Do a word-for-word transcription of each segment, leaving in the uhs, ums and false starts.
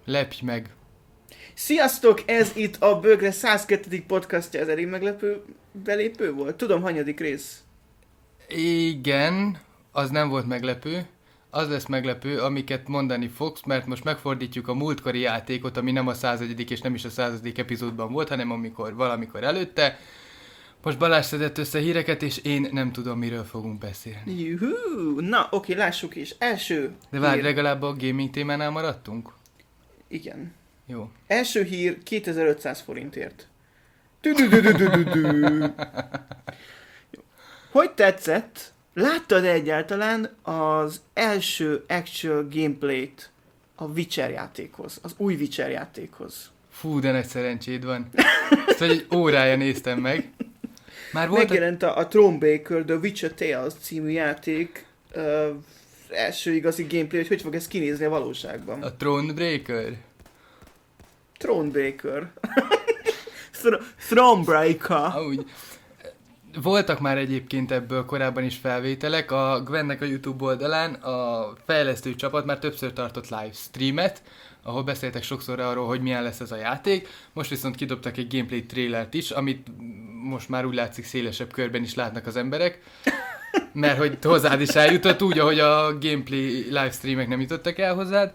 Lepj meg! Sziasztok! Ez itt a Bögre száz kettő. podcastja, ez elég meglepő belépő volt. Tudom, hanyadik rész. Igen, az nem volt meglepő. Az lesz meglepő, amiket mondani fogsz, mert most megfordítjuk a múltkori játékot, ami nem a százegyedik és nem is a századik epizódban volt, hanem amikor valamikor előtte. Most Balázs szedett össze híreket, és én nem tudom, miről fogunk beszélni. Juhú! Na, oké, lássuk is. Első De várj, hír. legalább a gaming témánál maradtunk? Igen. Jó. Első hír kétezer-ötszáz forintért. Tü-dü-dü-dü-dü-dü. Jó. Hogy tetszett? Láttad egyáltalán az első actual gameplayt a Witcher játékhoz, az új Witcher játékhoz? Fú, de nagy szerencséd van. Ezt egy órája néztem meg. Már volt Megjelent a, a Thronebreaker The Witcher Tales című játék uh, első igazi gameplay, hogy hogy fog ez kinézni a valóságban. a Thronebreaker? Thronebreaker. Th- Thronebreaker. Amúgy, voltak már egyébként ebből korábban is felvételek. A Gwennek a YouTube oldalán a fejlesztő csapat már többször tartott live streamet, ahol beszéltek sokszor arról, hogy milyen lesz ez a játék. Most viszont kidobtak egy gameplay trailert is, amit most már úgy látszik szélesebb körben is látnak az emberek. Mert hogy hozzád is eljutott úgy, ahogy a gameplay livestreamek nem jutottak el hozzád.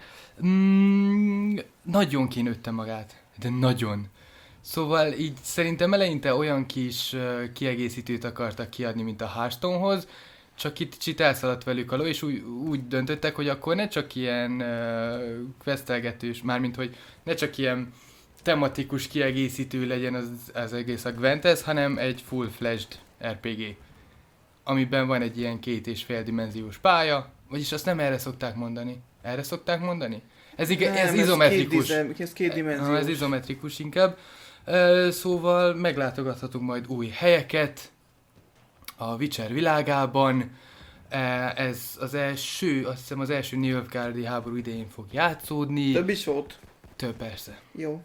Mm, nagyon kinőtte magát. De nagyon. Szóval így szerintem eleinte olyan kis uh, kiegészítőt akartak kiadni, mint a Hearthstonehoz, csak itt kicsit elszaladt velük a ló, és úgy, úgy döntöttek, hogy akkor ne csak ilyen uh, questelgetős, mármint hogy ne csak ilyen tematikus kiegészítő legyen az, az egész a Gwenthez, hanem egy full-fledged er pé gé, amiben van egy ilyen két és fél dimenziós pálya, vagyis azt nem erre szokták mondani. Erre szokták mondani? Ez, ig- Nem, ez ez izometrikus. Két dizem, ez két dimenziós. Ha, ez izometrikus inkább. Uh, szóval meglátogathatunk majd új helyeket a Witcher világában. Uh, ez az első, azt hiszem az első Nilfgaardi háború idején fog játszódni. Több is volt. Több persze. Jó.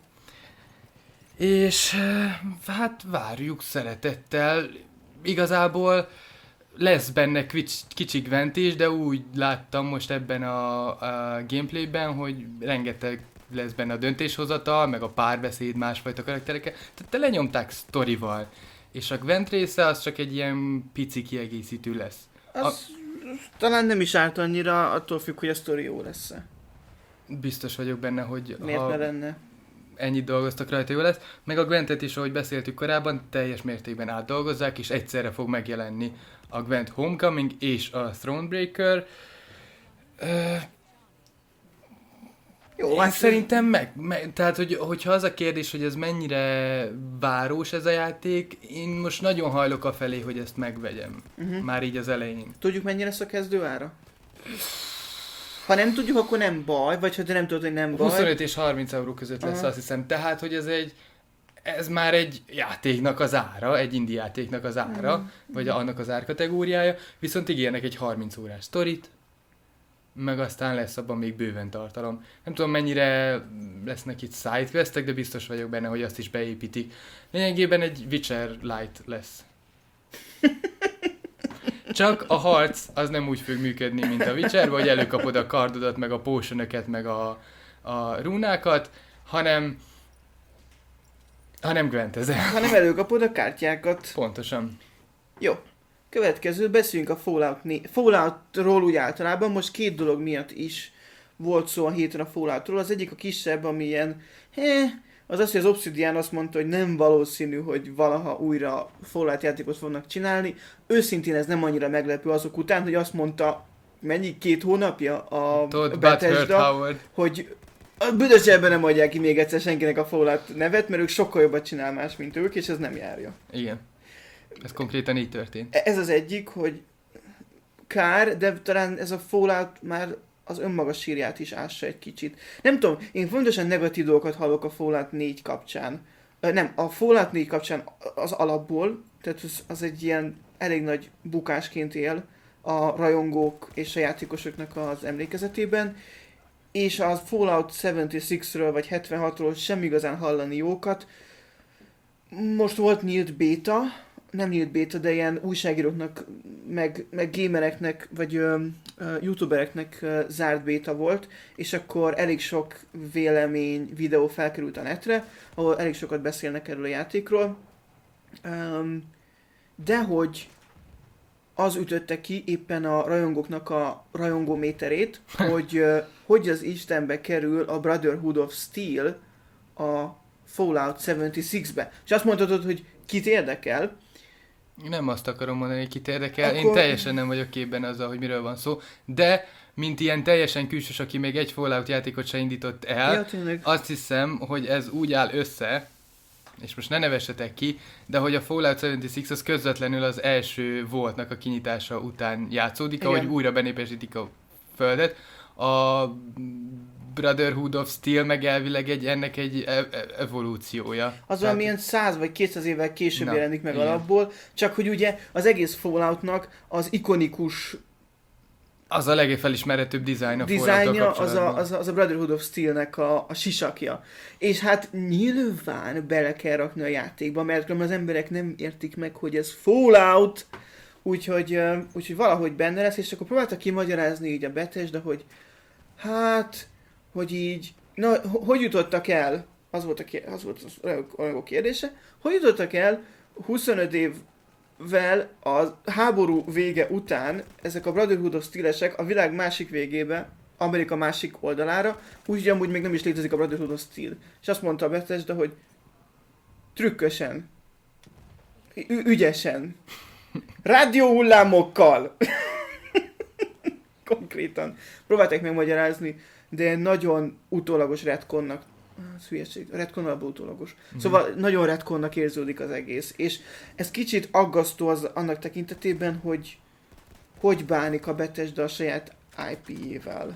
És uh, hát várjuk szeretettel. Igazából lesz benne kicsi, kicsi Gwent is, de úgy láttam most ebben a, a gameplayben, hogy rengeteg lesz benne a döntéshozatal, meg a párbeszéd másfajta karakterekkel. Tehát te lenyomták sztorival. És a Gwent része az csak egy ilyen pici kiegészítő lesz. Az A... talán nem is árt annyira, attól függ, hogy a sztori jó lesz-e. Biztos vagyok benne, hogy Miért ha ne lenne? ennyit dolgoztak rajta, jó lesz. Meg a Gwentet is, ahogy beszéltük korábban, teljes mértékben átdolgozzák, és egyszerre fog megjelenni a Gwent Homecoming és a Thronebreaker. Uh, Jó, Én hát szerintem meg, meg, tehát hogy, hogyha az a kérdés, hogy ez mennyire város ez a játék, én most nagyon hajlok a felé, hogy ezt megvegyem. Uh-huh. Már így az elején. Tudjuk, mennyi lesz a kezdő ára? Ha nem tudjuk, akkor nem baj, vagy ha te nem tudod, hogy nem baj. huszonöt és harminc euró között lesz, Aha. azt hiszem. Tehát, hogy ez egy, ez már egy játéknak az ára, egy indie játéknak az ára, Mhm. vagy annak az árkategóriája, viszont ígérnek egy harminc órás sztorit, meg aztán lesz abban még bőven tartalom. Nem tudom, mennyire lesznek itt sidequestek, de biztos vagyok benne, hogy azt is beépítik. Lényegében egy Witcher Light lesz. Csak a harc az nem úgy fog működni, mint a Witcher, hogy előkapod a kardodat, meg a potionöket, meg a, a rúnákat, hanem hanem Gwentezel. Ha nem előkapod a kártyákat. Pontosan. Jó. Következő, beszéljünk a Fallout né- Falloutról úgy általában. Most két dolog miatt is volt szó a héten a Falloutról. Az egyik a kisebb, ami ilyen, eh, az az, hogy az Obsidian azt mondta, hogy nem valószínű, hogy valaha újra Fallout játékot fognak csinálni. Őszintén ez nem annyira meglepő azok után, hogy azt mondta, mennyi, két hónapja a Todd Bethesda, Butthurt Howard. hogy a büdös zsebben nem adják ki még egyszer senkinek a Fallout nevet, mert ők sokkal jobbat csinál más, mint ők, és ez nem járja. Igen. Ez konkrétan így történt. Ez az egyik, hogy kár, de talán ez a Fallout már az önmaga sírját is ássa egy kicsit. Nem tudom, én fontosan negatív dolgokat hallok a Fallout négy kapcsán. Ö, nem, a Fallout négy kapcsán az alapból, tehát az, az egy ilyen elég nagy bukásként él a rajongók és a játékosoknak az emlékezetében, és a Fallout hetvenhatról vagy hetvenhatról sem igazán hallani jókat. Most volt nyílt béta nem nyílt béta, de ilyen újságíróknak, meg, meg gamereknek, vagy ö, ö, youtubereknek ö, zárt béta volt, és akkor elég sok vélemény, videó felkerült a netre, ahol elég sokat beszélnek erről a játékról. Um, de hogy az ütötte ki éppen a rajongóknak a rajongóméterét, hogy uh, hogy az Istenbe kerül a Brotherhood of Steel a Fallout hetvenhatbe. És azt mondhatod, hogy kit érdekel. Nem azt akarom mondani, hogy kit érdekel. Akkor... Én teljesen nem vagyok képben azzal, hogy miről van szó. De, mint ilyen teljesen külsős, aki még egy Fallout játékot se indított el, Ja, azt hiszem, hogy ez úgy áll össze, és most ne nevessetek ki, de hogy a Fallout hetvenhat az közvetlenül az első Vaultnak a kinyitása után játszódik, igen, ahogy újra benépesítik a földet. A Brotherhood of Steel meg elvileg egy, ennek egy e- e- evolúciója. Az valamilyen száz vagy kétszáz évvel később Na, jelenik meg igen. alapból, csak hogy ugye az egész Falloutnak az ikonikus Az a legfelismerhetőbb dizájn a dizájnja, az Fallouttal a, az, a, az a Brotherhood of Steelnek a, a sisakja. És hát nyilván bele kell rakni a játékba, mert különben az emberek nem értik meg, hogy ez Fallout, úgyhogy, uh, úgyhogy valahogy benne lesz, és akkor próbálta kimagyarázni így a Bethesda, hogy hát, hogy így, na, h- hogy jutottak el, az volt a, kér, az volt az rajongó kérdése, hogy jutottak el huszonöt évvel a háború vége után ezek a Brotherhood of Steel-esek a világ másik végébe, Amerika másik oldalára, úgyhogy amúgy még nem is létezik a Brotherhood of Steel. És azt mondta a Bethesda, hogy trükkösen, ü- ügyesen, rádióhullámokkal, konkrétan próbálták megmagyarázni, de nagyon utólagos retconnak, az hülyeség, a retcon alapból utólagos. Mm. Szóval nagyon retconnak érződik az egész, és ez kicsit aggasztó az annak tekintetében, hogy hogy bánik a Bethesda a saját I P-jével.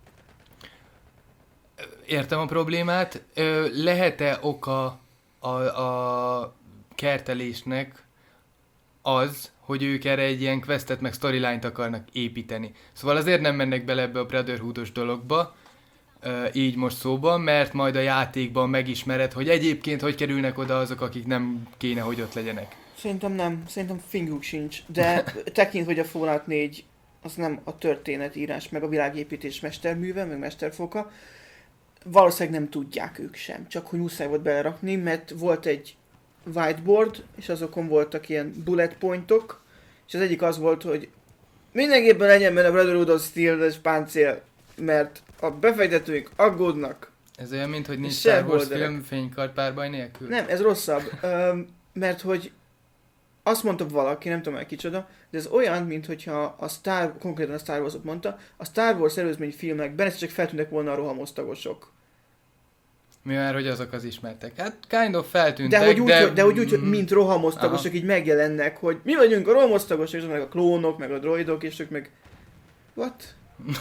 Értem a problémát. Ö, lehet-e oka a, a kertelésnek az, hogy ők erre egy ilyen questet meg storyline-t akarnak építeni. Szóval azért nem mennek bele ebbe a Brotherhood-os dologba, ö, így most szóban, mert majd a játékban megismered, hogy egyébként hogy kerülnek oda azok, akik nem kéne, hogy ott legyenek. Szerintem nem, szerintem finguk sincs, de tekintve, hogy a Fallout négy az nem a történetírás, meg a világépítés mesterműve, meg mesterfoka, valószínűleg nem tudják ők sem, csak hogy muszáj volt belerakni, mert volt egy whiteboard, és azokon voltak ilyen bullet pointok, és az egyik az volt, hogy mindenképpen legyen benne a Brotherhood of Steel-es páncél, mert a befektetőink aggódnak. Ez olyan, mint hogy nincs Se Star Wars holderek. film fénykard párbaj nélkül? Nem, ez rosszabb, öm, mert hogy azt mondta valaki, nem tudom el kicsoda, de ez olyan, mint hogyha a Star, konkrétan a Star Wars-ot mondta, a Star Wars előzmény filmekben ezt csak feltűnnek volna a rohamosztagosok. Mi már, hogy azok az ismertek. Hát kind of feltűntek, De hogy úgy, de... Hogy, de hogy, úgy hogy Mm, mint rohamosztagosok aha. így megjelennek, hogy mi vagyunk a rohamosztagosok, és meg a klónok, meg a droidok, és ők meg... What?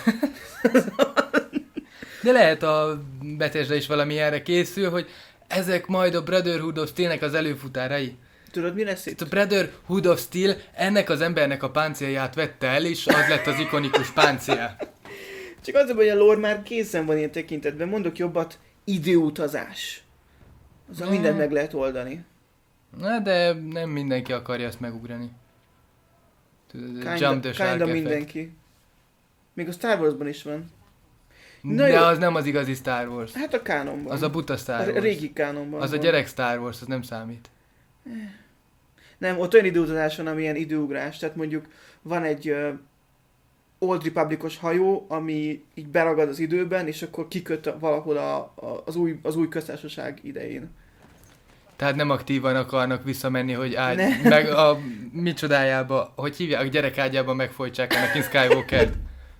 De lehet a Bethesda is valami erre készül, hogy ezek majd a Brotherhood of Steel-nek az előfutárai. Tudod, mi lesz itt? A Brotherhood of Steel ennek az embernek a páncélját vette el, és az lett az ikonikus páncél. Csak az, hogy a lore már készen van ilyen tekintetben. Mondok jobbat, időutazás. Azzal Mm. mindent meg lehet oldani. Na, de nem mindenki akarja ezt megugrani. Tudod, Kinda, jump the shark kinda effect. mindenki. Még a Star Warsban is van. Na De jó. az nem az igazi Star Wars. Hát a kánonban. Az a buta Star a Wars. régi kánonban. Az a van. gyerek Star Wars, az nem számít. Nem, ott olyan időutazás van, ami ilyen időugrás. Tehát mondjuk van egy uh, Old Republicos hajó, ami így beragad az időben, és akkor kiköt a, valahol a, a, az, új, az új köztársaság idején. Tehát nem aktívan akarnak visszamenni, hogy ágy, Nem. meg a micsodájába, hogy hívják, a gyerekágyába megfojtsák Anakin Skywalkert.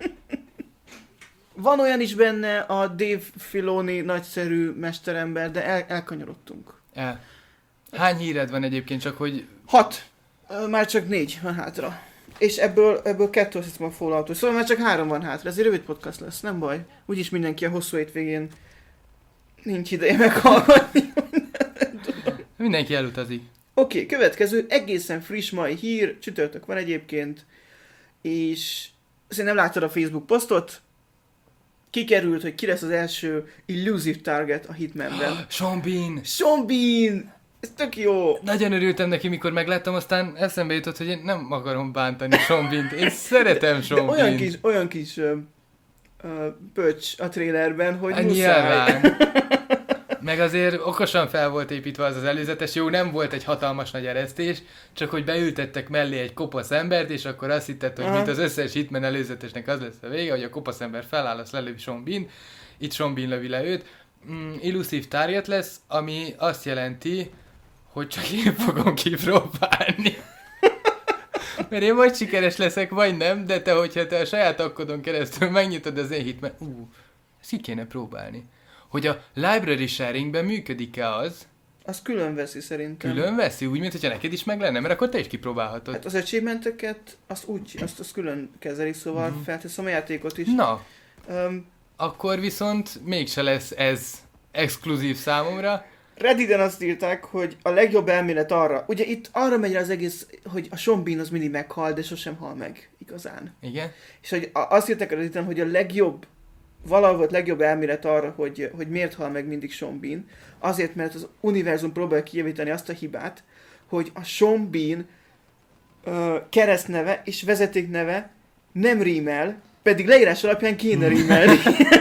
Van olyan is benne a Dave Filoni nagyszerű mesterember, de el, elkanyarodtunk. El. Hány híred van egyébként, csak hogy Hat. Ö, Már csak négy van hátra. És ebből, ebből kettő azt hiszem a Fallout-os. Szóval már csak három van hátra. Ez egy rövid podcast lesz, nem baj. Úgyis mindenki a hosszú hétvégén nincs ideje meghallgatni. mindenki elutazik. Oké, okay, következő egészen friss mai hír. Csütörtök van egyébként. És szerintem láttad a Facebook posztot. Kikerült, hogy ki lesz az első illusive target a Hitmanben. Sean Bean! Sean Bean! Ez tök jó. Nagyon örültem neki, mikor megláttam, aztán eszembe jutott, hogy én nem akarom bántani Sean Bean-t. Én szeretem Sean De olyan Bean-t. kis, olyan kis uh, uh, pöcs a trailerben, hogy Hát muszáj. nyilván. Meg azért okosan fel volt építve az az előzetes, jó, nem volt egy hatalmas nagy eresztés, csak hogy beültettek mellé egy kopasz embert, és akkor azt hitted, hogy Aha. mint az összes Hitman előzetesnek az lesz a vége, hogy a kopasz ember feláll, azt lelövi Sean Bean, itt Sean Bean lövi le őt. Mm, illuszív target lesz, ami azt jelenti, hogy csak én fogom kipróbálni. Mert én vagy sikeres leszek, vagy nem, de te, hogyha te a saját akkodon keresztül megnyitod az én Hitman, ú, ezt ki kéne próbálni. Hogy a library sharingben működik-e az, Az külön veszi szerintem. külön veszi, úgy, mint hogyha neked is meg lenne, mert akkor te is kipróbálhatod. Hát az achievementeket azt úgy, azt, azt külön kezeli, szóval Mhm. felteszem a játékot is. Na, Um, akkor viszont mégse lesz ez exkluzív számomra. Redditen azt írták, hogy a legjobb elmélet arra, ugye itt arra megy rá az egész, hogy a Sean Bean az mindig meghal, de sosem hal meg igazán. Igen? És hogy a- azt írták a Redditen, hogy a legjobb, valahol volt legjobb elmélet arra, hogy, hogy miért hal meg mindig Sean Bean. Azért, mert az univerzum próbálja kijavítani azt a hibát, hogy a Sean Bean ö, keresztneve és vezetékneve nem rímel, pedig leírás alapján kéne rímelni.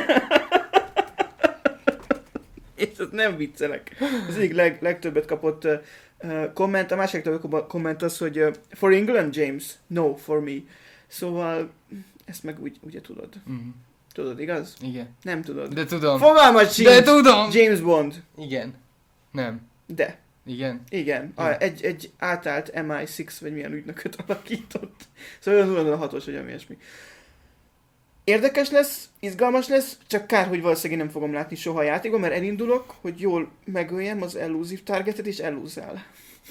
És ez nem viccelek. Az egyik leg, legtöbbet kapott uh, uh, komment, a másik legtöbbet komment az, hogy uh, for England, James? No, for me. Szóval ezt meg úgy, ugye tudod. Mhm. Tudod, igaz? Igen. Nem tudod. De tudom. Fogalmat sincs! De tudom! James Bond. Igen. Nem. De. Igen. Igen. Ja. A, egy, egy átállt em i hat vagy milyen ügynököt alakított. Szóval olyan nulla hatos, vagy ami ilyesmi. Érdekes lesz, izgalmas lesz, csak kár, hogy valószínűleg nem fogom látni soha a játékban, mert elindulok, hogy jól megöljem az elusive targetet, és elúzzál.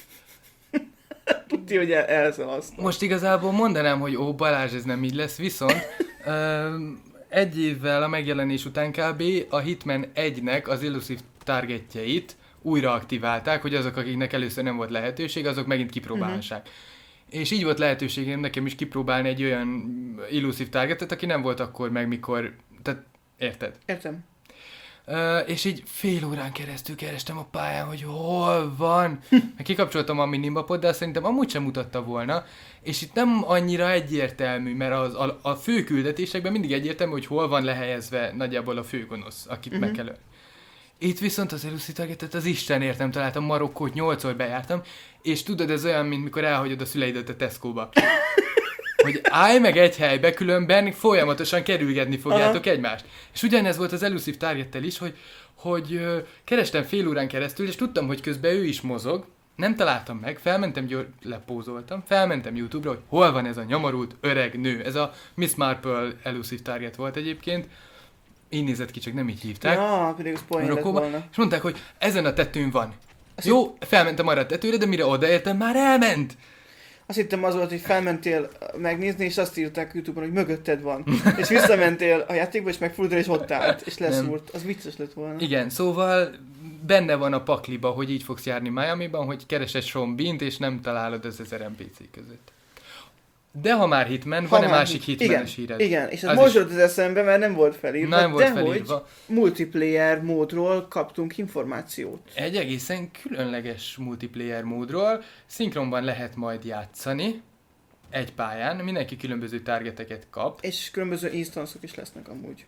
Tudja, hogy el, elszalasztom. Most igazából mondanám, hogy ó, Balázs, ez nem így lesz, viszont öm, egy évvel a megjelenés után kb. A Hitman egynek az illuszív targetjeit újra aktiválták, hogy azok, akiknek először nem volt lehetőség, azok megint kipróbálhassák. Uh-huh. És így volt lehetőségem nekem is kipróbálni egy olyan illuszív targetet, aki nem volt akkor meg, mikor... Tehát, érted? Értem. Uh, és így fél órán keresztül kerestem a pályán, hogy hol van. Meg kikapcsoltam a minimapot, de azt szerintem amúgy sem mutatta volna. És itt nem annyira egyértelmű, mert az, a, a fő küldetésekben mindig egyértelmű, hogy hol van lehelyezve nagyjából a főgonosz, akit uh-huh. meg kell ölni. Itt viszont az elusive targetet az Istenért nem találtam, Marokkót nyolcszor bejártam, és tudod, ez olyan, mint mikor elhagyod a szüleidet a Tesco-ba. Hogy állj meg egy helybe, különben folyamatosan kerülgetni fogjátok Aha. egymást. És ugyanez volt az elusive targettel is, hogy, hogy ö, kerestem fél órán keresztül, és tudtam, hogy közben ő is mozog, nem találtam meg, felmentem, gyor, lepózoltam, felmentem YouTube-ra, hogy hol van ez a nyomorult öreg nő. Ez a Miss Marple elusive target volt egyébként. Így nézett ki, csak nem így hívták. Ja, pedig az poén lett volna. És mondták, hogy ezen a tetőn van. Azt Jó, felmentem arra a tetőre, de mire odaértem, már elment. Azt hittem az volt, hogy felmentél megnézni, és azt írták YouTube-on, hogy mögötted van. És visszamentél a játékba, és megfordul, és ott állt, és leszúrt. Az vicces lett volna. Igen, szóval benne van a pakliba, hogy így fogsz járni Miami-ban, hogy keresed Sean Bean-t, és nem találod az ezer en pé cé között. De ha már Hitman, Ha van-e már másik hit- Hitman-es híred? Igen, és ez Az most is- volt az eszembe, mert nem volt felírva, Nem volt de felírva. hogy multiplayer módról kaptunk információt. Egy egészen különleges multiplayer módról szinkronban lehet majd játszani egy pályán, mindenki különböző targeteket kap. És különböző instanszok is lesznek amúgy.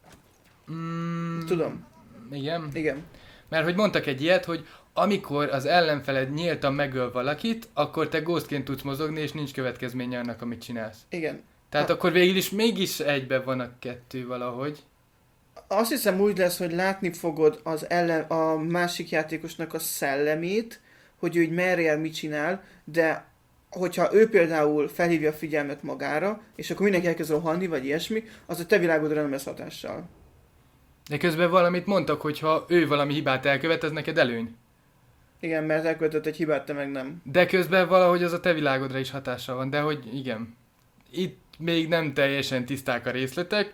Mm, Tudom. Igen. Igen. Mert hogy mondtak egy ilyet, hogy amikor az ellenfeled nyíltan megöl valakit, akkor te ghostként tudsz mozogni, és nincs következménye annak, amit csinálsz. Igen. Tehát Ha- akkor végül is mégis egyben van a kettő valahogy. Azt hiszem úgy lesz, hogy látni fogod az ellen, a másik játékosnak a szellemét, hogy ő így merre jár, mit csinál, de hogyha ő például felhívja a figyelmet magára, és akkor mindenki elkezd rohanni, vagy ilyesmi, az a te világodra nem lesz hatással. De közben valamit mondtak, hogy ha ő valami hibát elkövet, ez neked előny. Igen, mert elkövetett egy hibát, te meg nem. De közben valahogy az a te világodra is hatással van, de hogy igen. Itt még nem teljesen tiszták a részletek,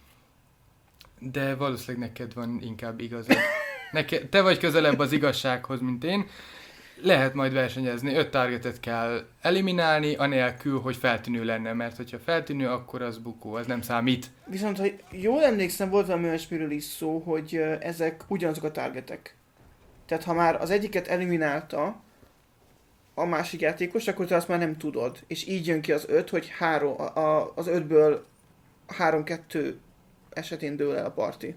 de valószínűleg neked van inkább igazad. Neke, te vagy közelebb az igazsághoz, mint én. Lehet majd versenyezni, öt targetet kell eliminálni, anélkül, hogy feltűnő lenne, mert hogyha feltűnő, akkor az bukó, az nem számít. Viszont, hogy jól emlékszem, volt valami olyasmiről is szó, hogy ö, ezek ugyanazok a targetek. Tehát ha már az egyiket eliminálta a másik játékos, akkor te azt már nem tudod. És így jön ki az öt, hogy három, a, a, az ötből három-kettő esetén dől el a parti.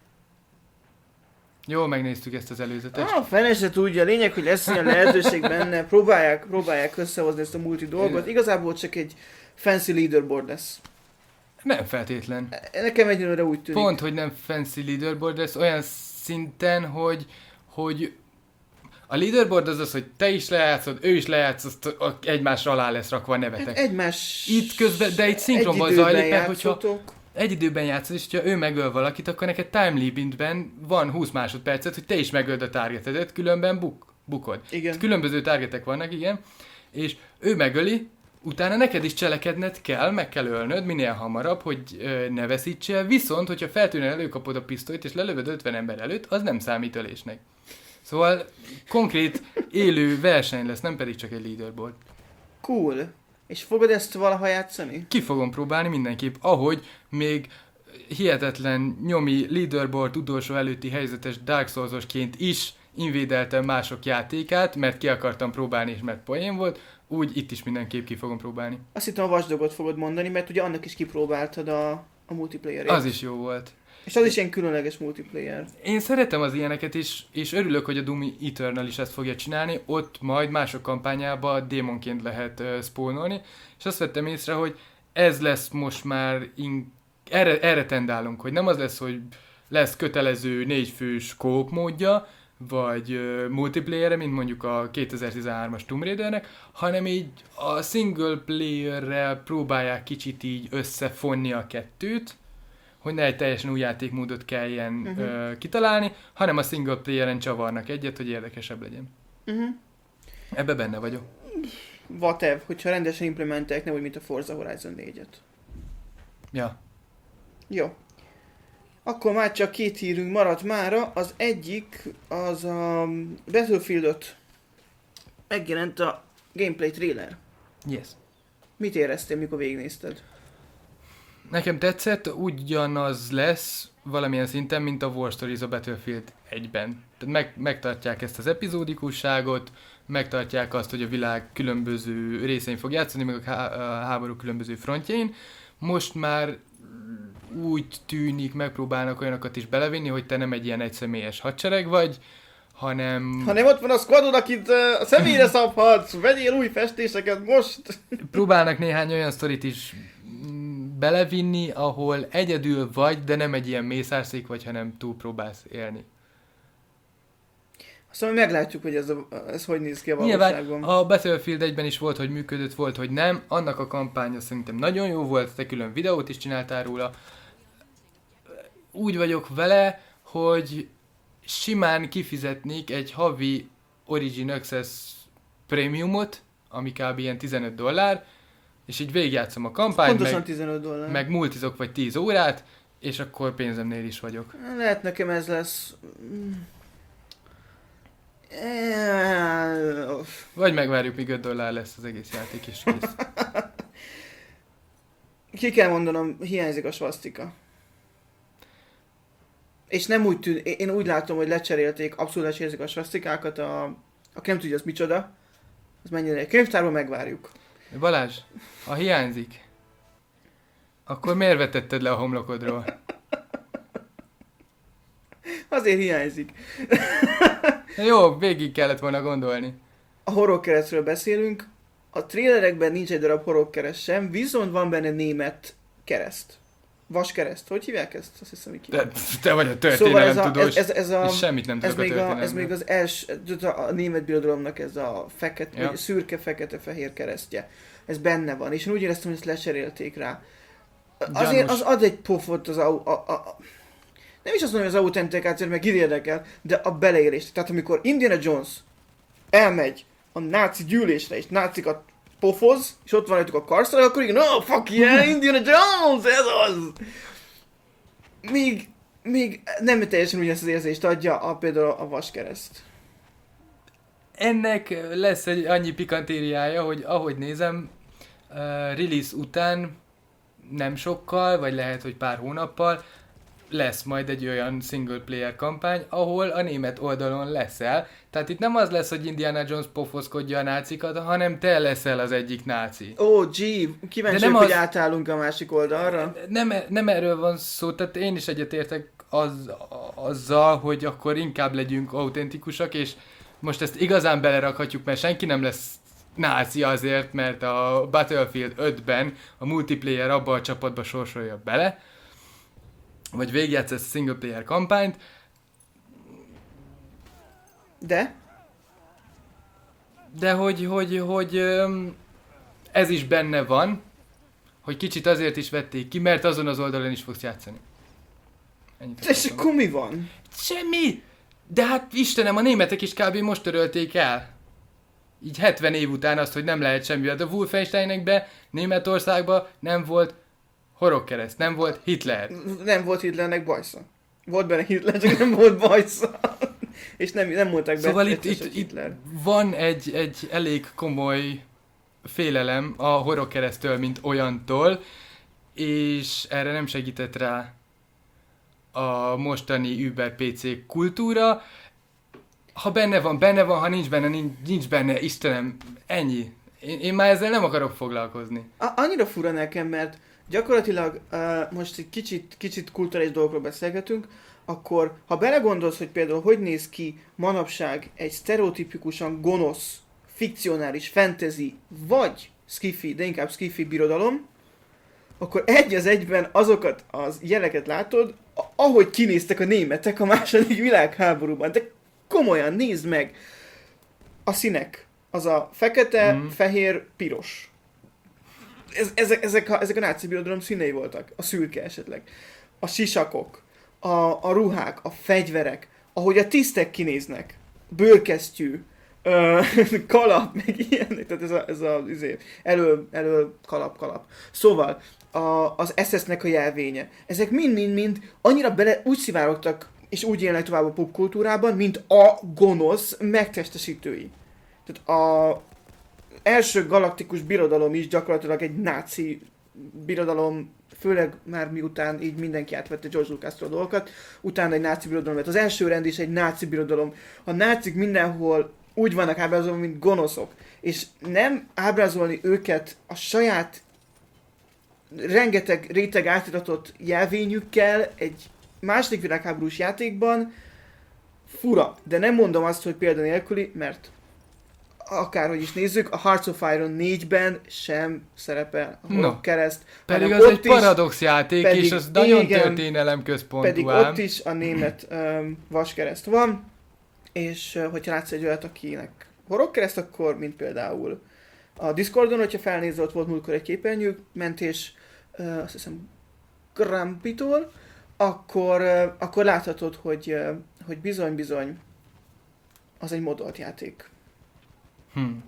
Jól megnéztük ezt az előzetest. Ah, fene se tudja. Lényeg, hogy lesz olyan lehetőség benne. Próbálják, próbálják összehozni ezt a multi dolgot. Igazából csak egy fancy leaderboard lesz. Nem feltétlen. Nekem egyelőre úgy tűnik. Pont, hogy nem fancy leaderboard lesz, olyan szinten, hogy, hogy a leaderboard az az, hogy te is lejátszod, ő is lejátszod, egymásra alá lesz rakva a nevetek. Hát egymás... Itt közben, de itt szinkronban egy időben zajlik, mert hogyha játszotok. egy időben játszod, és hogyha ő megöl valakit, akkor neked time limitben van húsz másodpercet, hogy te is megöld a targetedet, különben buk, bukod. Igen. Különböző targetek vannak, igen, és ő megöli, utána neked is cselekedned kell, meg kell ölnöd minél hamarabb, hogy ö, ne veszítsél, viszont, hogyha feltűnően előkapod a pisztolyt, és lelövöd ötven ember előtt, az nem számít ölésnek. Szóval konkrét élő verseny lesz, nem pedig csak egy leaderboard. Cool. És fogod ezt valaha játszani? Ki fogom próbálni mindenképp, ahogy még hihetetlen nyomi leaderboard utolsó előtti helyzetes Dark Souls-osként is invédeltem mások játékát, mert ki akartam próbálni, és mert poén volt, úgy itt is mindenképp ki fogom próbálni. Azt hittem a Watch Dogs-ot fogod mondani, mert ugye annak is kipróbáltad a, a multiplayer-ét. Az is jó volt. És az is ilyen különleges multiplayer. Én szeretem az ilyeneket is, és örülök, hogy a Doom Eternal is ezt fogja csinálni, ott majd mások kampányában démonként lehet uh, spawnolni, és azt vettem észre, hogy ez lesz most már, in- erre, erre tendálunk, hogy nem az lesz, hogy lesz kötelező négyfős co-op módja, vagy uh, multiplayer, mint mondjuk a kétezer-tizenhármas Tomb Raidernek, hanem így a single player-rel próbálják kicsit így összefonni a kettőt, hogy ne egy teljesen új játékmódot kelljen uh-huh. ö, kitalálni, hanem a single player-en csavarnak egyet, hogy érdekesebb legyen. Uh-huh. Ebbe benne vagyok. Whatever, hogyha rendesen implementálják, nem úgy, mint a Forza Horizon négyet. Ja. Jó. Akkor már csak két hírünk maradt mára. Az egyik az a Battlefield-öt. Megjelent a gameplay trailer. Yes. Mit éreztél, mikor végignézted? Nekem tetszett, ugyanaz lesz valamilyen szinten, mint a War Stories a Battlefield egyben. Tehát meg, megtartják ezt az epizódikusságot, megtartják azt, hogy a világ különböző részein fog játszani, meg a, há- a háború különböző frontjain. Most már úgy tűnik, megpróbálnak olyanokat is belevinni, hogy te nem egy ilyen egyszemélyes hadsereg vagy, hanem... Hanem ott van a squadod, akit uh, a személyre szabhatsz, vegyél új festéseket most! Próbálnak néhány olyan sztorit is belevinni, ahol egyedül vagy, de nem egy ilyen mészárszék vagy, hanem túl próbálsz élni. Aztán meglátjuk, hogy ez, a, ez hogy néz ki a valóságban. Nyilván a Battlefield egyben is volt, hogy működött, volt, hogy nem. Annak a kampánya szerintem nagyon jó volt, te külön videót is csináltál róla. Úgy vagyok vele, hogy simán kifizetnék egy havi Origin Access Premiumot, ami kb. Ilyen tizenöt dollár, és így végigjátszom a kampányt, meg, tizenöt dollár. meg multizok vagy tíz órát, és akkor pénzemnél is vagyok. Lehet nekem ez lesz... Vagy megvárjuk, míg öt dollár lesz az egész játék, és kész. Ki kell mondanom, hiányzik a svasztika. És nem úgy tűn... Én úgy látom, hogy lecserélték, abszolút lecserélték a svasztikákat, a... aki nem tudja, az micsoda, az mennyire egy könyvtárban megvárjuk. Balázs, ha hiányzik, akkor miért vetetted le a homlokodról? Azért hiányzik. Jó, végig kellett volna gondolni. A horrorkeresztről beszélünk. A trélerekben nincs egy darab horrorkereszt sem, viszont van benne német kereszt. Vaskereszt. Hogy hívják ezt? Azt hiszem, hogy te, te vagy a történelem szóval tudós, ez, ez, ez a, és semmit nem tudok ez még a a, ez még az első, a német birodalomnak ez a fekete, ja. szürke, fekete, fehér keresztje. Ez benne van, és én úgy éreztem, hogy ezt lecserélték rá. Azért az ad egy pofot az a, a, a nem is azt mondom, hogy az autentikációt meg érdekel, de a beleélést. Tehát amikor Indiana Jones elmegy a náci gyűlésre, és nácikat pofoz, és ott van rajtuk a karszalak, akkor igen, oh, fuck yeah, Indiana Jones, ez az! Még, még nem teljesen ugyanazt az érzést adja a, például a vaskereszt. Ennek lesz egy annyi pikantériája, hogy ahogy nézem, uh, release után nem sokkal, vagy lehet, hogy pár hónappal, lesz majd egy olyan single player kampány, ahol a német oldalon leszel. Tehát itt nem az lesz, hogy Indiana Jones pofoszkodja a nácikat, hanem te leszel az egyik náci. Ó, oh, gee, kíváncsi, hogy az... átállunk a másik oldalra. Nem, nem erről van szó, tehát én is egyetértek az, azzal, hogy akkor inkább legyünk autentikusak, és most ezt igazán belerakhatjuk, mert senki nem lesz náci azért, mert a Battlefield ötben a multiplayer abba a csapatba sorsolja bele, vagy végigjátsz ezt a single player kampányt. De? De hogy, hogy, hogy ez is benne van, hogy kicsit azért is vették ki, mert azon az oldalon is fogsz játszani. Ennyit és akkor mi van? Semmi! De hát Istenem, a németek is kb. Most törölték el. Így hetven év után azt, hogy nem lehet semmi. A Wolfensteinekben, Németországban nem volt horogkereszt, nem volt Hitler. Nem volt Hitlernek bajsza. Volt benne Hitler, csak nem volt bajsza. És nem, nem mondták be. Szóval itt, itt, itt van egy, egy elég komoly félelem a horogkeresztől, mint olyantól, és erre nem segített rá a mostani Uber pé cé kultúra. Ha benne van, benne van, ha nincs benne, nincs, nincs benne, Istenem, ennyi. Én, én már ezzel nem akarok foglalkozni. A- annyira fura nekem, mert gyakorlatilag uh, most egy kicsit, kicsit kulturális dolgokról beszélgetünk, akkor ha belegondolsz, hogy például hogy néz ki manapság egy sztereotipikusan gonosz, fikcionális fantasy, vagy skifi, de inkább skifi birodalom, akkor egy az egyben azokat az jeleket látod, ahogy kinéztek a németek a második világháborúban. De komolyan, nézd meg! A színek. Az a fekete, mm. fehér, piros. Ez, ezek, ezek, a, ezek a náci birodalom színei voltak. A szürke esetleg. A sisakok, a, a ruhák, a fegyverek, ahogy a tisztek kinéznek. Bőrkesztyű, ö, kalap, meg ilyenek. Tehát ez a, ez a izé, elő, elő kalap, kalap. Szóval a, az es es-nek a jelvénye. Ezek mind-mind-mind annyira bele úgy szivárogtak, és úgy élnek tovább a popkultúrában, mint a gonosz megtestesítői. Tehát a első galaktikus birodalom is gyakorlatilag egy náci birodalom, főleg már miután így mindenki átvette George Lucas-tól a dolgokat, utána egy náci birodalom lett. Az első rend is egy náci birodalom. A nácik mindenhol úgy vannak ábrázolva, mint gonoszok. És nem ábrázolni őket a saját rengeteg réteg átiratott jelvényükkel egy második világháborús játékban fura. De nem mondom azt, hogy példa nélküli, mert akárhogy is nézzük, a Hearts of Iron négyben sem szerepel a no. kereszt. Pedig az egy paradox játék, pedig, és az nagyon történelem központú. Pedig ám. Ott is a német um, vaskereszt van, és uh, hogyha látsz egy olyat, akinek horogkereszt, akkor, mint például a Discordon, hogyha felnézve, ott volt múltkor egy képernyőmentés, uh, azt hiszem Grumpy-tól, akkor, uh, akkor láthatod, hogy, uh, hogy bizony-bizony az egy modolt játék. Hmm.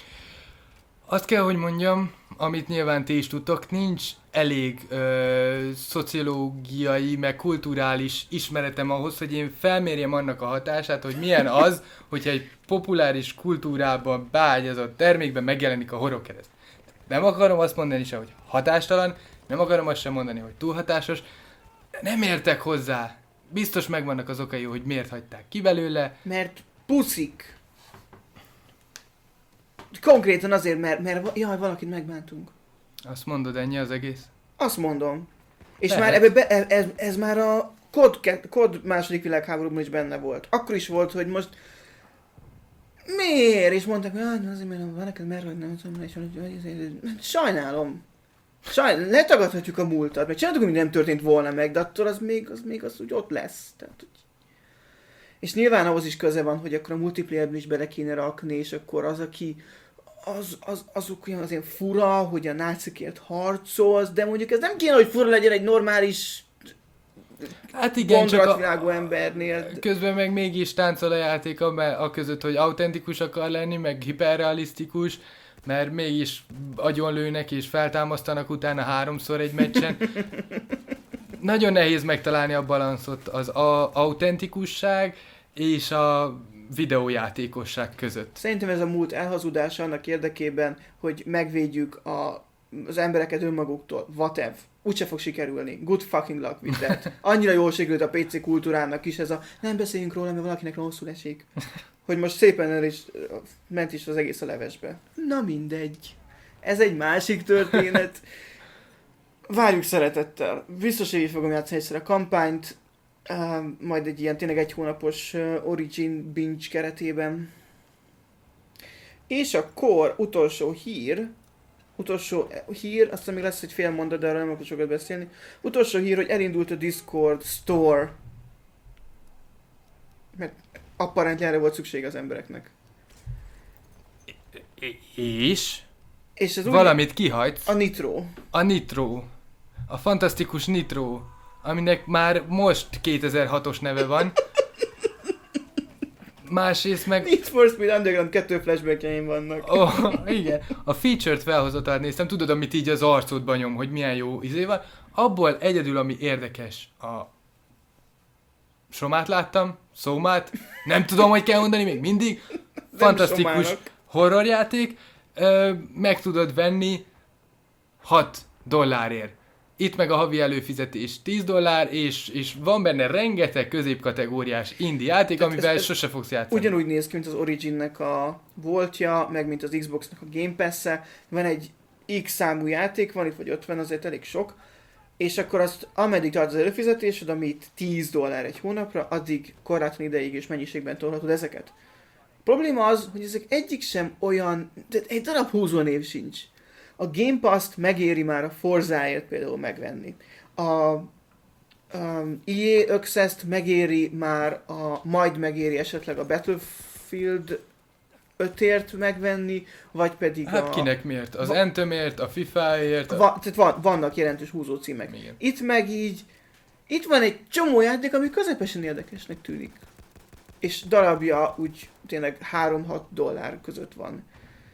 Azt kell, hogy mondjam, amit nyilván ti is tudtok, nincs elég ö, szociológiai, meg kulturális ismeretem ahhoz, hogy én felmérjem annak a hatását, hogy milyen az, hogyha egy populáris kultúrában beágyazott termékben megjelenik a horogkereszt. Nem akarom azt mondani sem, hogy hatástalan, nem akarom azt sem mondani, hogy túl hatásos, nem értek hozzá. Biztos megvannak az okai, hogy miért hagyták ki belőle. Mert puszik. Konkrétan azért, mert, mert jaj, valakit megbántunk. Azt mondod, ennyi az egész? Azt mondom. És Lehet. már ebbe be, ez, ez már a kod, kod második világháborúban is benne volt. Akkor is volt, hogy most miért? És mondták, hogy azért, mert van neked mer vagy nem tudom, és sajnálom. Sajnálom, ne tagadhatjuk a múltat, mert csináltuk, hogy nem történt volna meg, de attól az még az, még az úgy ott lesz. Tehát, hogy... És nyilván ahhoz is köze van, hogy akkor a multiplayerben is bele kéne rakni, és akkor az, aki az, az, azok olyan azért fura, hogy a nácikért harcolsz, de mondjuk ez nem kéne, hogy fura legyen egy normális hát igen, csak gondolatvilágú embernél. Közben meg mégis táncol a játék a, a között, hogy autentikus akar lenni, meg hiperrealisztikus, mert mégis agyonlőnek és feltámasztanak utána háromszor egy meccsen. Nagyon nehéz megtalálni a balanszot az a, autentikusság és a videójátékosság között. Szerintem ez a múlt elhazudása annak érdekében, hogy megvédjük a, az embereket önmaguktól. Whatever. úgyse fog sikerülni. Good fucking luck with that. Annyira jól sikerült a pé cé kultúrának is ez a nem beszéljünk róla, mert valakinek rosszul esik. Hogy most szépen el is ment is az egész a levesbe. Na mindegy. Ez egy másik történet. Várjuk szeretettel. Biztos, hogy így fogom játszani egyszer a kampányt. Uh, majd egy ilyen tényleg egy hónapos uh, Origin binge keretében. És akkor utolsó hír, utolsó hír, aztán még lesz egy fél mondat, de arra nem akarok sokat beszélni. Utolsó hír, hogy elindult a Discord Store. Mert apparently erre volt szükség az embereknek. És? És ez valamit úgy, kihagysz. A Nitro. A Nitro. A fantasztikus Nitro. Aminek már most kétezer-hatos neve van. Másrészt meg... Need for Speed Underground kettő flashbackjeim vannak. Oh, igen. A featured felhozatát néztem, tudod, amit így az arcodban nyom, hogy milyen jó izé van. Abból egyedül, ami érdekes, a Somát láttam, Szómát, nem tudom, hogy kell mondani még mindig. Fantasztikus horrorjáték, meg tudod venni hat dollárért. Itt meg a havi előfizetés tíz dollár, és, és van benne rengeteg középkategóriás indie játék, tehát amivel ez, ez sose fogsz játszani. Ugyanúgy néz ki, mint az Originnek a Voltja, meg mint az Xboxnak a Game Pass-e. Van egy X számú játék, van itt vagy ötven, azért elég sok. És akkor azt, ameddig tart az előfizetésed, amit tíz dollár egy hónapra, addig korlátlan ideig és mennyiségben tolhatod ezeket. A probléma az, hogy ezek egyik sem olyan, de egy darab húzónév sincs. A Game Pass-t megéri már a Forzáért például megvenni. A um, é á Access-t megéri már, a, majd megéri esetleg a Battlefield ötért megvenni, vagy pedig hát a... kinek miért? Az va- Anthemért, a fifáért? A... Va- tehát van, vannak jelentős húzó címek. Igen. Itt meg így... Itt van egy csomó játék, ami közepesen érdekesnek tűnik. És darabja úgy tényleg három-hat dollár között van.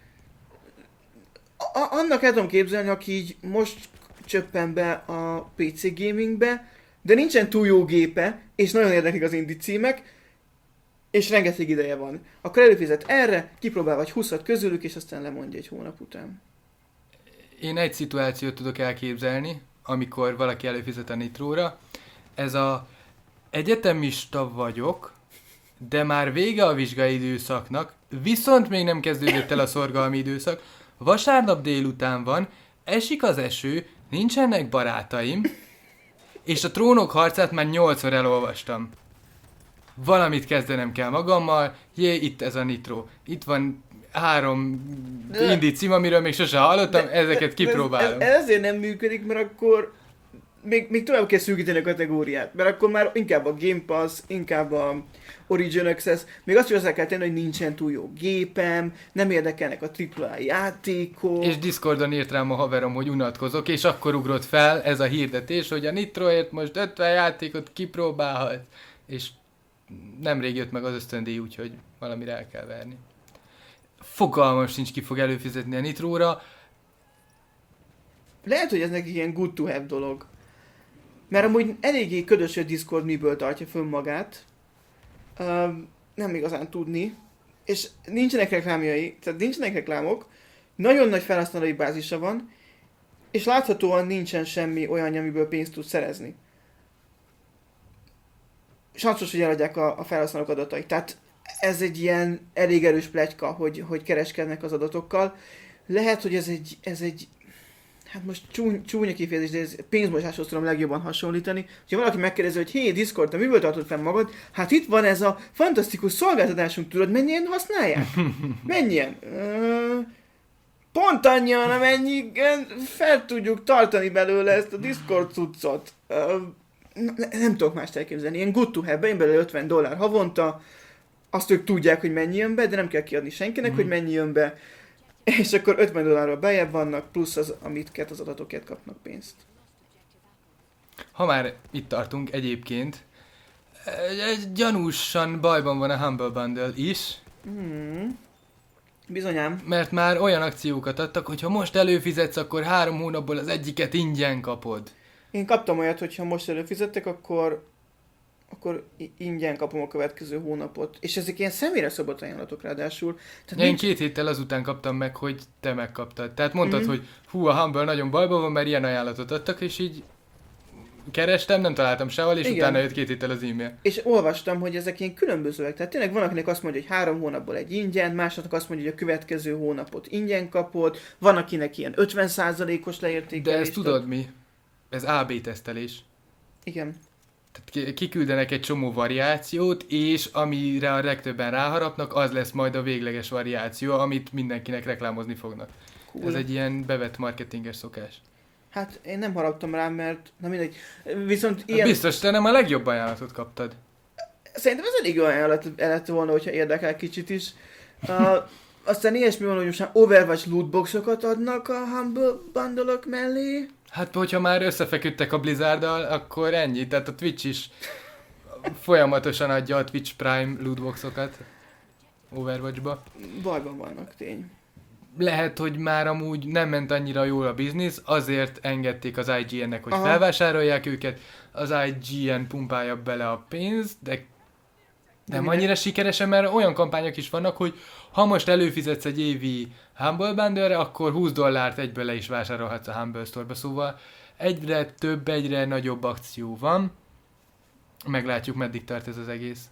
A- annak el tudom képzelni, aki így most csöppen be a pé cé gamingbe, de nincsen túl jó gépe, és nagyon érdeklik az indie címek, és rengeteg ideje van. Akkor előfizet erre, kipróbál vagy húszat közülük, és aztán lemondja egy hónap után. Én egy szituációt tudok elképzelni, amikor valaki előfizet a Nitróra. Ez a egyetemista vagyok, de már vége a vizsgai időszaknak, viszont még nem kezdődött el a szorgalmi időszak, vasárnap délután van, esik az eső, nincsenek barátaim, és a Trónok harcát már nyolcszor elolvastam. Valamit kezdenem kell magammal, jé, itt ez a Nitro. Itt van három de, indie cím, amiről még sose hallottam, de, ezeket kipróbálom. Ez, ez ezért nem működik, mert akkor még, még tovább kell szűkíteni a kategóriát, mert akkor már inkább a Game Pass, inkább a Origin Access, még azt is hozzá kell tenni, hogy nincsen túl jó gépem, nem érdekelnek a á á á játékok. És Discordon írt rám a haverom, hogy unatkozok, és akkor ugrott fel ez a hirdetés, hogy a Nitroért most ötven játékot kipróbálhat, és nemrég jött meg az ösztöndíj, úgyhogy valamire el kell verni. Fogalmam sincs, ki fog előfizetni a Nitróra. Lehet, hogy ez neki ilyen good to have dolog. Mert amúgy eléggé ködös, hogy a Discord miből tartja fönn magát. Uh, nem igazán tudni. És nincsenek reklámjai, tehát nincsenek reklámok. Nagyon nagy felhasználói bázisa van. És láthatóan nincsen semmi olyan, amiből pénzt tud szerezni. Sanszos, hogy eladják a, a felhasználók adatait. Tehát ez egy ilyen elég erős pletyka, hogy, hogy kereskednek az adatokkal. Lehet, hogy ez egy, ez egy hát most csúny, csúnya kifejezés, de ez pénzmosáshoz tudom legjobban hasonlítani. Ha valaki megkérdezi, hogy hé, Discord, te miből tartod fenn magad? Hát itt van ez a fantasztikus szolgáltatásunk, tudod, mennyien használják? Mennyien? Uh, pont annyian, amennyi fel tudjuk tartani belőle ezt a Discord cuccot. Uh, ne, nem tudok mást elképzelni. Ilyen good to have, bejön belőle ötven dollár havonta, azt ők tudják, hogy mennyi jön be, de nem kell kiadni senkinek, mm. hogy mennyi jön be. És akkor ötven dollárral bejebb vannak, plusz az, amit az adatokért kapnak pénzt. Ha már itt tartunk egyébként, gyanúsan bajban van a Humble Bundle is. Hmm. Bizonyám. Mert már olyan akciókat adtak, hogy ha most előfizetsz, akkor három hónapból az egyiket ingyen kapod. Én kaptam olyat, hogy ha most előfizettek, akkor akkor ingyen kapom a következő hónapot. És ezek ilyen személyre szabott ajánlatok ráadásul. Tehát ja, nincs... Én két héttel azután kaptam meg, hogy te megkaptad. Tehát mondtad, mm-hmm. hogy hú, a Humble nagyon bajban van, mert ilyen ajánlatot adtak, és így kerestem, nem találtam sehol, és igen. Utána jött két héttel az e-mail. És olvastam, hogy ezek ilyen különbözőek. Tehát tényleg van, akinek azt mondja, hogy három hónapból egy ingyen, másnak azt mondja, hogy a következő hónapot ingyen kapod, van, akinek ilyen ötven százalékos leértékelés. De ezt tudod mi? Ez á bé tesztelés. Igen. Tehát kiküldenek egy csomó variációt, és amire a legtöbben ráharapnak, az lesz majd a végleges variáció, amit mindenkinek reklámozni fognak. Cool. Ez egy ilyen bevett marketinges szokás. Hát én nem haraptam rá, mert na mindegy. Viszont ilyen... Biztos, te nem a legjobb ajánlatot kaptad. Szerintem ez elég jó ajánlat lett volna, hogyha érdekel kicsit is. Uh, aztán ilyesmi van, hogy most már Overwatch lootboxokat adnak a Humble Bundle-ok mellé. Hát, hogyha már összefeküdtek a Blizzarddal, akkor ennyi. Tehát a Twitch is folyamatosan adja a Twitch Prime lootboxokat Overwatchba. Bajban vannak, tény. Lehet, hogy már amúgy nem ment annyira jól a biznisz, azért engedték az i gé en-nek, hogy aha. felvásárolják őket. Az i gé en pumpálja bele a pénzt, de nem de annyira sikeresen, mert olyan kampányok is vannak, hogy ha most előfizetsz egy évi Humble Bundle-re, akkor húsz dollárt egyből le is vásárolhatsz a Humble Store-ba, szóval egyre több, egyre nagyobb akció van. Meglátjuk, meddig tart ez az egész.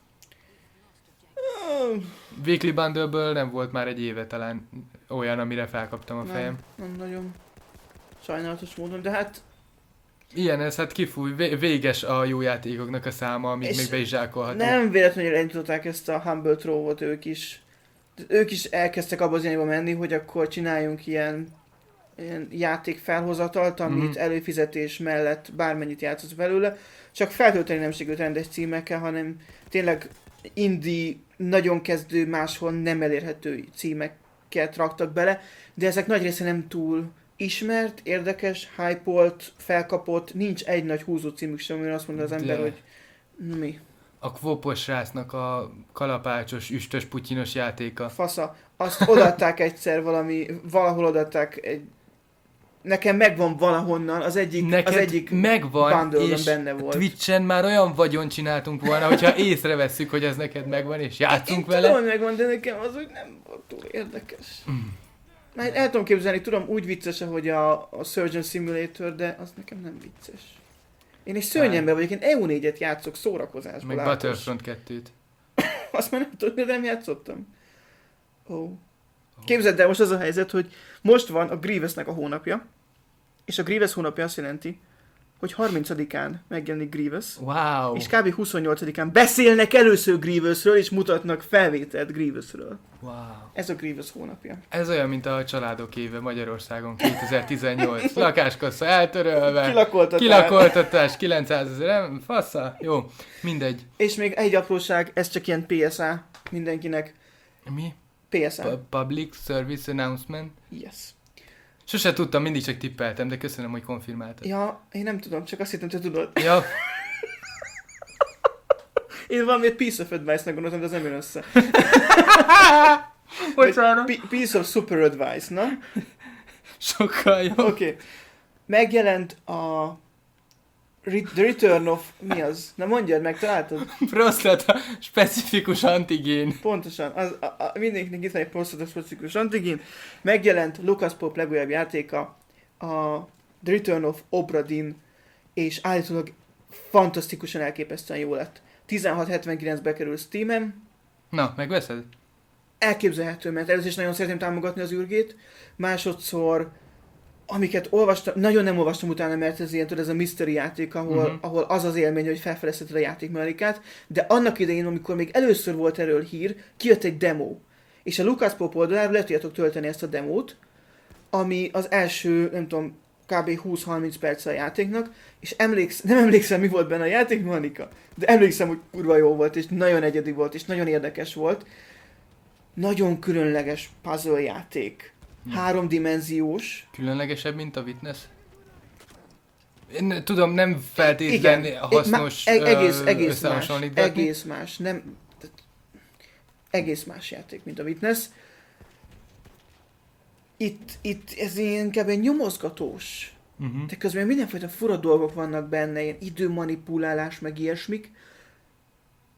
Weekly Bundle-ből nem volt már egy éve talán olyan, amire felkaptam a fejem. Nem, nem nagyon sajnálatos módon, de hát... Ilyen ez, hát kifúj, véges a jó játékoknak a száma, amit még be is zsákolhatunk. Nem véletlenül elindították ezt a Humble Trove-ot ők is. Ők is elkezdtek abba az irányba menni, hogy akkor csináljunk ilyen, ilyen játékfelhozatalt, amit mm-hmm. előfizetés mellett bármennyit játszott belőle, csak feltölteni nem sikerült rendes címekkel, hanem tényleg indie, nagyon kezdő, máshol nem elérhető címeket raktak bele, de ezek nagy része nem túl ismert, érdekes, hype-olt, felkapott, nincs egy nagy húzó címük sem, amire azt mondja az ember, de... hogy mi? A Kvópos srácnak a kalapácsos, üstös, putyinos játéka. Fasza. Azt odaadták egyszer valami, valahol odaadták egy... Nekem megvan valahonnan, az egyik, neked az egyik megvan, és benne volt. Twitchen már olyan vagyon csináltunk volna, hogyha észrevesszük, hogy ez neked megvan, és játszunk én vele. Tudom, hogy megvan, de nekem az úgy nem volt túl érdekes. Mm. Már el tudom képzelni, tudom, úgy vicces, hogy a, a Surgeon Simulator, de az nekem nem vicces. Én egy szörnyember vagyok, én E U négyet játszok szórakozásból. Meg Battlefront kettőt. Azt már nem tudom, de nem játszottam. Ó. Oh. Képzeld el, most az a helyzet, hogy most van a Grievousnek a hónapja, és a Grievous hónapja azt jelenti, hogy harmincadikán megjelenik Grievous, wow. és kb. huszonnyolcadikán beszélnek először Grievousről, és mutatnak felvételt Grievousról. Wow. Ez a Grievous hónapja. Ez olyan, mint a Családok éve Magyarországon kétezer-tizennyolc. Lakáskassa eltörölve, kilakoltatás, kilakoltatás kilencszázezer, fassa, jó, mindegy. És még egy apróság, ez csak ilyen pé es á mindenkinek. Mi? pé es á. P- Public Service Announcement? Yes. Sose tudtam, mindig csak tippeltem, de köszönöm, hogy konfirmáltad. Ja, én nem tudom, csak azt hittem, te tudod. Ja. Én valami piece of advice-nak gondoltam, de az nem jön össze. Bocsánat. Piece of super advice, na? Sokkal jó. Oké. Okay. Megjelent a The Return of... Mi az? Na mondjad meg, találtad? Prostata specifikus antigén. Pontosan. Az, a, a, mindenkinek itt van egy prostata specifikus antigén. Megjelent Lucas Pop legújabb játéka, a The Return of Obra Dinn, és állítólag fantasztikusan elképesztően jó lett. tizenhat hetvenkilencbe kerül Steamen. Na, megveszed? Elképzelhető, mert először is nagyon szeretném támogatni az űrgét. Másodszor, amiket olvastam, nagyon nem olvastam utána, mert ez ilyen, tudod, ez a mystery játék, ahol, uh-huh. ahol az az élmény, hogy felfedezheted a játékmechanikát, de annak idején, amikor még először volt erről hír, kijött egy demo. És a Lucas Pop oldalára le tudjátok tölteni ezt a demót, ami az első, nem tudom, kb. húsz-harminc perc a játéknak, és emléksz, nem emlékszem, mi volt benne a játékmechanika, de emlékszem, hogy kurva jó volt, és nagyon egyedi volt, és nagyon érdekes volt. Nagyon különleges puzzle játék. Háromdimenziós. Különlegesebb, mint a Witness? Én tudom, nem feltétlenül hasznos ma, egész, egész más, összehasonlítgatni. egész más, nem, egész más játék, mint a Witness. Itt, itt ez ilyen inkább egy nyomozgatós. Uh-huh. De közben mindenfajta fura dolgok vannak benne, ilyen időmanipulálás, meg ilyesmik.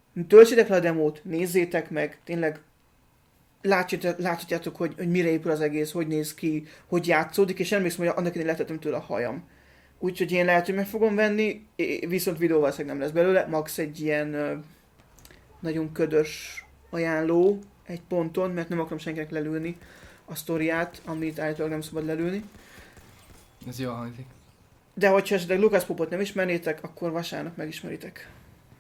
Töltsétek le a demót, nézzétek meg, tényleg látjátok, láthatjátok, hogy, hogy mire épül az egész, hogy néz ki, hogy játszódik, és emlékszem, hogy annak idején letettem tőle a hajam. Úgyhogy én lehet, hogy meg fogom venni, viszont videó valószínűleg nem lesz belőle, max egy ilyen ö, nagyon ködös ajánló egy ponton, mert nem akarom senkinek lelőni a sztoriát, amit állítólag nem szabad lelőni. Ez jól hangzik. De hogyha esetleg Lucas Popot nem ismernétek, akkor vasárnap megismeritek.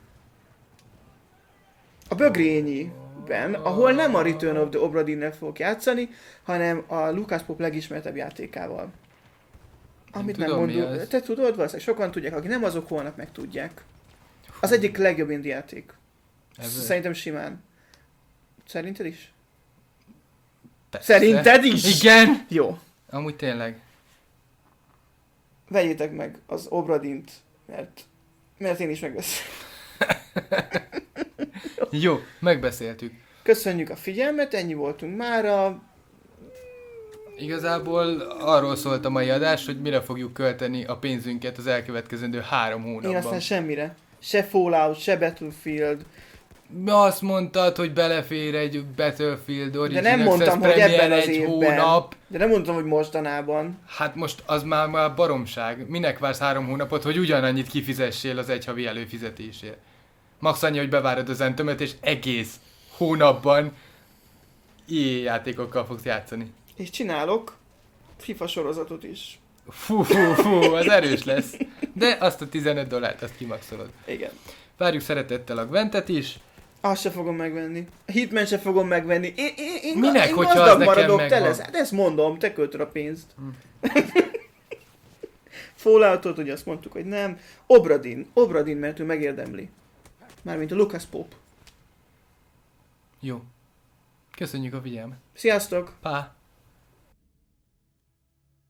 A Bögrényiben, ahol nem a Return of the Obra Dinn-nel fogok játszani, hanem a Lucas Pop legismertebb játékával. Amit nem, tudom, mondunk. Te tudod, valószínűleg sokan tudják, akik nem, azok holnap megtudják. Az egyik legjobb indie játék. Ebből. Szerintem simán. Szerinted is? Persze. Szerinted is? Igen! Jó. Amúgy tényleg. Vegyétek meg az Obra Dint, mert, mert én is megveszem. Jó, megbeszéltük. Köszönjük a figyelmet, ennyi voltunk mára. Igazából arról szólt a mai adás, hogy mire fogjuk költeni a pénzünket az elkövetkezendő három hónapban. Én aztán semmire. Se Fallout, se Battlefield. Azt mondtad, hogy belefér egy Battlefield Origin De nem mondtam, Access hogy ebben Premier az egy évben. hónap. De nem mondtam, hogy mostanában. Hát most az már, már baromság. Minek vársz három hónapot, hogy ugyanannyit kifizessél az egy havi előfizetésért? Max annyi, hogy bevárod az entömet, és egész hónapban ilyen játékokkal fogsz játszani. És csinálok FIFA sorozatot is. Fú, fú, fú, az erős lesz. De azt a tizenöt dollárt, azt kimaxolod. Igen. Várjuk szeretettel a Gwentet is. Azt se fogom megvenni. A Hitman se fogom megvenni. Én, én, én, Minek, én hogyha gazdag az nekem maradok, te megvan? lesz. Hát ezt mondom, te költöd a pénzt. Hm. Falloutot, ugye azt mondtuk, hogy nem. Obra Dinn. Obra Dinn, mert ő megérdemli. Mármint a Lucas Pop. Jó. Köszönjük a figyelmet. Sziasztok! Pá!